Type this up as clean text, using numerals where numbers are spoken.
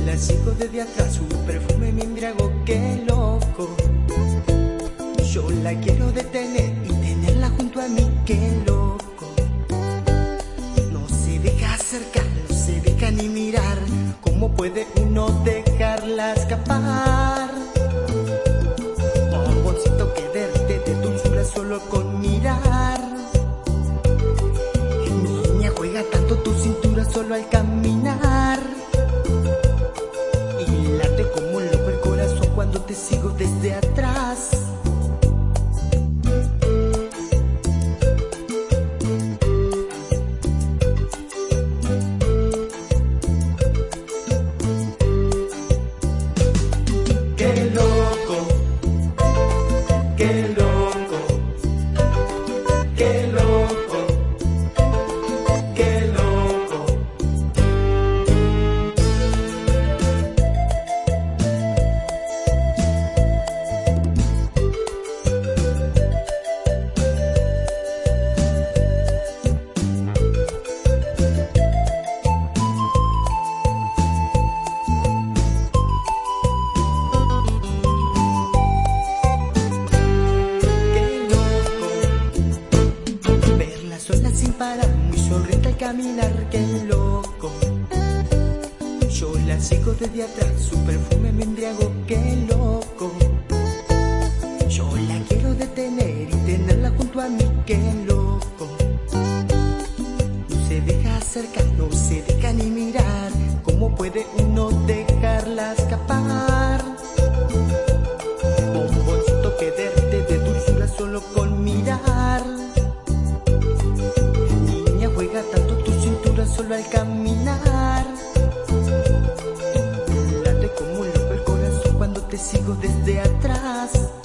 la sigo desde atrás, su perfume me embriagó, qué loco. Yo la quiero detener y tenerla junto a mí, qué loco. No se deja acercar, no se deja ni mirar. ¿Cómo puede uno dejarla escapar? Bomboncito, que verte de dulzura solo con mirar. Niña, juega tanto tu cintura solo al caminar. Y late como loco el corazón cuando te sigo desde atrás. Qué loco, qué loco, qué loco, qué loco. Sola sin parar, muy sonriente al caminar, qué loco. Yo la sigo desde atrás, su perfume me embriagó, qué loco. Yo la quiero detener y tenerla junto a mí, qué loco. No se deja acercar, no se deja ni mirar. ¿Cómo puede uno dejarla escapar? Bomboncito, que verte de dulzura solo con mirar. Juega tanto tu cintura solo al caminar. Late como loco el corazón cuando te sigo desde atrás.